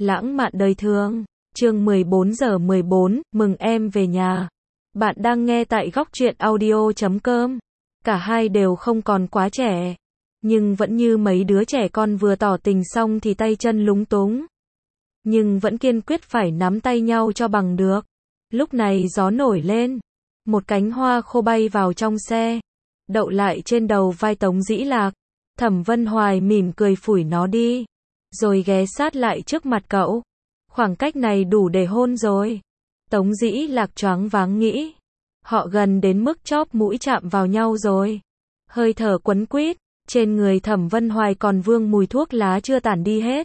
Lãng mạn đời thường. Chương 14 giờ 14, mừng em về nhà. Bạn đang nghe tại góc truyện audio.com. Cả hai đều không còn quá trẻ, nhưng vẫn như mấy đứa trẻ con vừa tỏ tình xong thì tay chân lúng túng. Nhưng vẫn kiên quyết phải nắm tay nhau cho bằng được. Lúc này gió nổi lên, một cánh hoa khô bay vào trong xe, đậu lại trên đầu vai Tống Dĩ Lạc. Thẩm Vân Hoài mỉm cười phủi nó đi, rồi ghé sát lại trước mặt cậu. Khoảng cách này đủ để hôn rồi. Tống Dĩ Lạc choáng váng nghĩ, họ gần đến mức chóp mũi chạm vào nhau rồi. Hơi thở quấn quýt, trên người Thẩm Vân Hoài còn vương mùi thuốc lá chưa tản đi hết.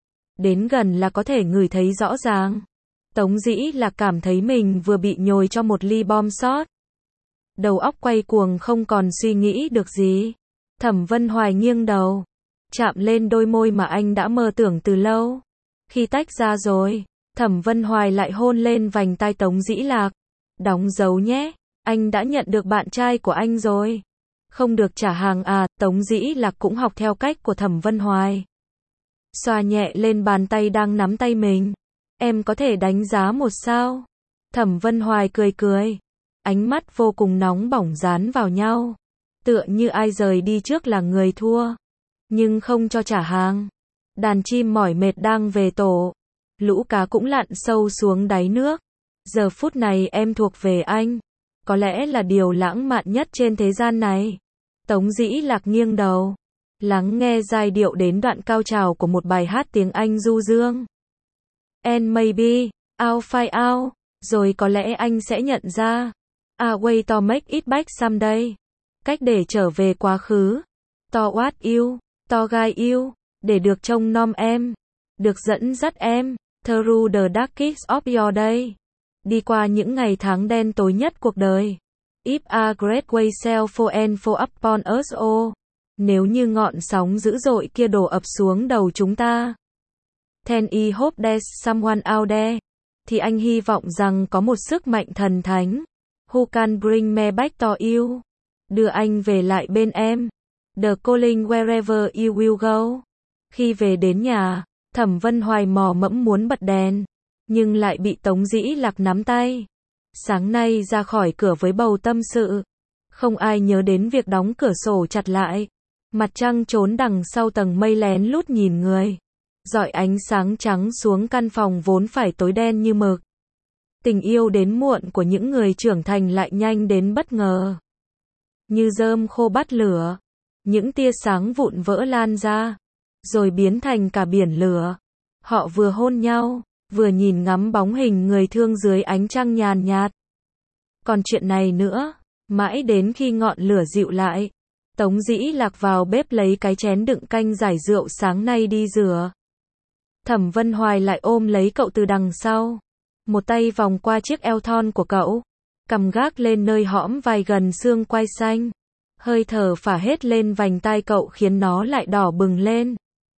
Đến gần là có thể ngửi thấy rõ ràng. Tống Dĩ Lạc cảm thấy mình vừa bị nhồi cho một ly bom shot. Đầu óc quay cuồng không còn suy nghĩ được gì. Thẩm Vân Hoài nghiêng đầu, chạm lên đôi môi mà anh đã mơ tưởng từ lâu. Khi tách ra rồi, Thẩm Vân Hoài lại hôn lên vành tai Tống Dĩ Lạc. Đóng dấu nhé, anh đã nhận được bạn trai của anh rồi. Không được trả hàng à? Tống Dĩ Lạc cũng học theo cách của Thẩm Vân Hoài. Xoa nhẹ lên bàn tay đang nắm tay mình. Em có thể đánh giá một sao? Thẩm Vân Hoài cười cười. Ánh mắt vô cùng nóng bỏng dán vào nhau. Tựa như ai rời đi trước là người thua. Nhưng không cho trả hàng. Đàn chim mỏi mệt đang về tổ. Lũ cá cũng lặn sâu xuống đáy nước. Giờ phút này em thuộc về anh. Có lẽ là điều lãng mạn nhất trên thế gian này. Tống Dĩ Lạc nghiêng đầu, lắng nghe giai điệu đến đoạn cao trào của một bài hát tiếng Anh du dương. And maybe, I'll find out. Rồi có lẽ anh sẽ nhận ra. A way to make it back someday. Cách để trở về quá khứ. To what you, to guide you. Để được trông nom em. Được dẫn dắt em. Through the darkest of your day. Đi qua những ngày tháng đen tối nhất cuộc đời. If a great wave sail for and fall upon us all. Nếu như ngọn sóng dữ dội kia đổ ập xuống đầu chúng ta. Then I hope there's someone out there. Thì anh hy vọng rằng có một sức mạnh thần thánh. Who can bring me back to you. Đưa anh về lại bên em. The calling wherever you will go. Khi về đến nhà, Thẩm Vân Hoài mò mẫm muốn bật đèn, nhưng lại bị Tống Dĩ Lạc nắm tay. Sáng nay ra khỏi cửa với bầu tâm sự. Không ai nhớ đến việc đóng cửa sổ chặt lại. Mặt trăng trốn đằng sau tầng mây lén lút nhìn người. Rọi ánh sáng trắng xuống căn phòng vốn phải tối đen như mực. Tình yêu đến muộn của những người trưởng thành lại nhanh đến bất ngờ. Như rơm khô bắt lửa. Những tia sáng vụn vỡ lan ra, rồi biến thành cả biển lửa. Họ vừa hôn nhau, vừa nhìn ngắm bóng hình người thương dưới ánh trăng nhàn nhạt. Còn chuyện này nữa, mãi đến khi ngọn lửa dịu lại, Tống Dĩ Lạc vào bếp lấy cái chén đựng canh giải rượu sáng nay đi rửa. Thẩm Vân Hoài lại ôm lấy cậu từ đằng sau. Một tay vòng qua chiếc eo thon của cậu, cầm gác lên nơi hõm vai gần xương quai xanh. Hơi thở phả hết lên vành tai cậu khiến nó lại đỏ bừng lên.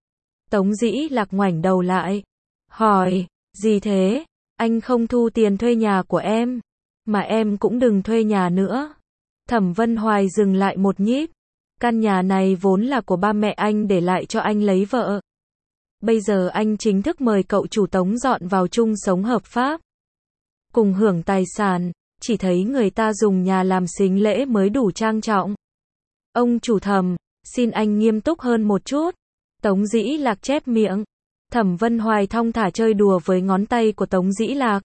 Tống Dĩ Lạc ngoảnh đầu lại, hỏi, gì thế? Anh không thu tiền thuê nhà của em, mà em cũng đừng thuê nhà nữa. Thẩm Vân Hoài dừng lại một nhíp. Căn nhà này vốn là của ba mẹ anh để lại cho anh lấy vợ. Bây giờ anh chính thức mời cậu chủ Tống dọn vào chung sống hợp pháp. Cùng hưởng tài sản, chỉ thấy người ta dùng nhà làm sính lễ mới đủ trang trọng. Ông chủ Thẩm, xin anh nghiêm túc hơn một chút. Tống Dĩ Lạc chép miệng. Thẩm Vân Hoài thong thả chơi đùa với ngón tay của Tống Dĩ Lạc.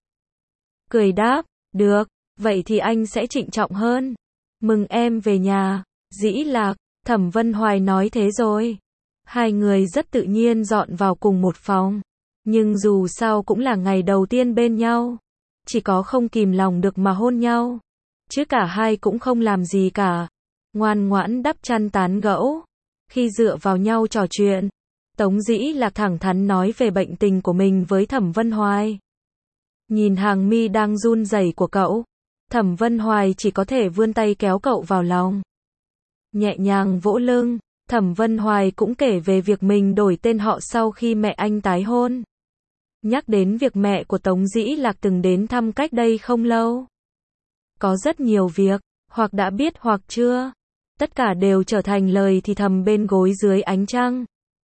Cười đáp, được, vậy thì anh sẽ trịnh trọng hơn. Mừng em về nhà, Dĩ Lạc. Thẩm Vân Hoài nói thế rồi. Hai người rất tự nhiên dọn vào cùng một phòng. Nhưng dù sao cũng là ngày đầu tiên bên nhau. Chỉ có không kìm lòng được mà hôn nhau. Chứ cả hai cũng không làm gì cả. Ngoan ngoãn đắp chăn tán gẫu. Khi dựa vào nhau trò chuyện, Tống Dĩ Lạc thẳng thắn nói về bệnh tình của mình với Thẩm Vân Hoài. Nhìn hàng mi đang run rẩy của cậu, Thẩm Vân Hoài chỉ có thể vươn tay kéo cậu vào lòng. Nhẹ nhàng vỗ lưng, Thẩm Vân Hoài cũng kể về việc mình đổi tên họ sau khi mẹ anh tái hôn. Nhắc đến việc mẹ của Tống Dĩ Lạc từng đến thăm cách đây không lâu. Có rất nhiều việc, hoặc đã biết hoặc chưa. Tất cả đều trở thành lời thì thầm bên gối dưới ánh trăng.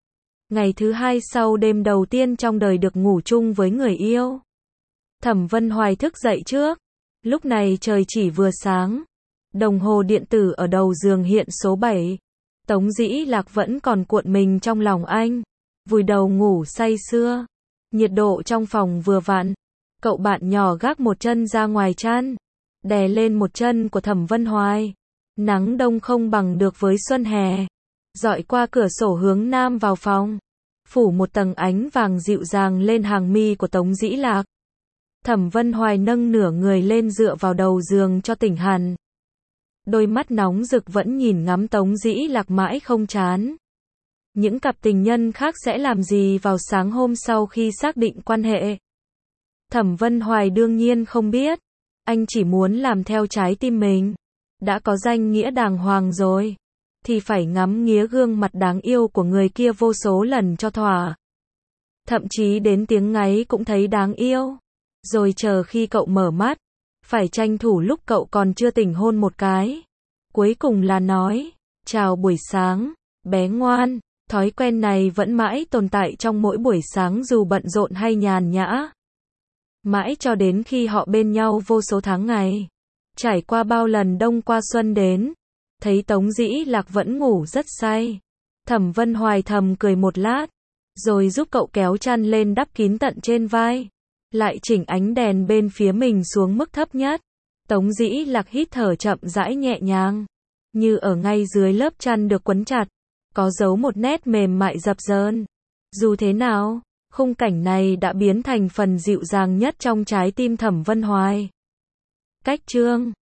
Ngày thứ hai sau đêm đầu tiên trong đời được ngủ chung với người yêu. Thẩm Vân Hoài thức dậy trước. Lúc này trời chỉ vừa sáng. Đồng hồ điện tử ở đầu giường hiện số 7. Tống Dĩ Lạc vẫn còn cuộn mình trong lòng anh. Vùi đầu ngủ say sưa. Nhiệt độ trong phòng vừa vặn. Cậu bạn nhỏ gác một chân ra ngoài chăn. Đè lên một chân của Thẩm Vân Hoài. Nắng đông không bằng được với xuân hè. Dọi qua cửa sổ hướng nam vào phòng. Phủ một tầng ánh vàng dịu dàng lên hàng mi của Tống Dĩ Lạc. Thẩm Vân Hoài nâng nửa người lên dựa vào đầu giường cho tỉnh hẳn. Đôi mắt nóng rực vẫn nhìn ngắm Tống Dĩ Lạc mãi không chán. Những cặp tình nhân khác sẽ làm gì vào sáng hôm sau khi xác định quan hệ? Thẩm Vân Hoài đương nhiên không biết. Anh chỉ muốn làm theo trái tim mình. Đã có danh nghĩa đàng hoàng rồi, thì phải ngắm nghía gương mặt đáng yêu của người kia vô số lần cho thỏa. Thậm chí đến tiếng ngáy cũng thấy đáng yêu. Rồi chờ khi cậu mở mắt, phải tranh thủ lúc cậu còn chưa tỉnh hôn một cái. Cuối cùng là nói, chào buổi sáng, bé ngoan. Thói quen này vẫn mãi tồn tại trong mỗi buổi sáng dù bận rộn hay nhàn nhã. Mãi cho đến khi họ bên nhau vô số tháng ngày. Trải qua bao lần đông qua xuân đến. Thấy Tống Dĩ Lạc vẫn ngủ rất say. Thẩm Vân Hoài thầm cười một lát. Rồi giúp cậu kéo chăn lên đắp kín tận trên vai. Lại chỉnh ánh đèn bên phía mình xuống mức thấp nhất. Tống Dĩ Lạc hít thở chậm rãi nhẹ nhàng. Như ở ngay dưới lớp chăn được quấn chặt. Có giấu một nét mềm mại dập dờn. Dù thế nào, khung cảnh này đã biến thành phần dịu dàng nhất trong trái tim Thẩm Vân Hoài. Cách chương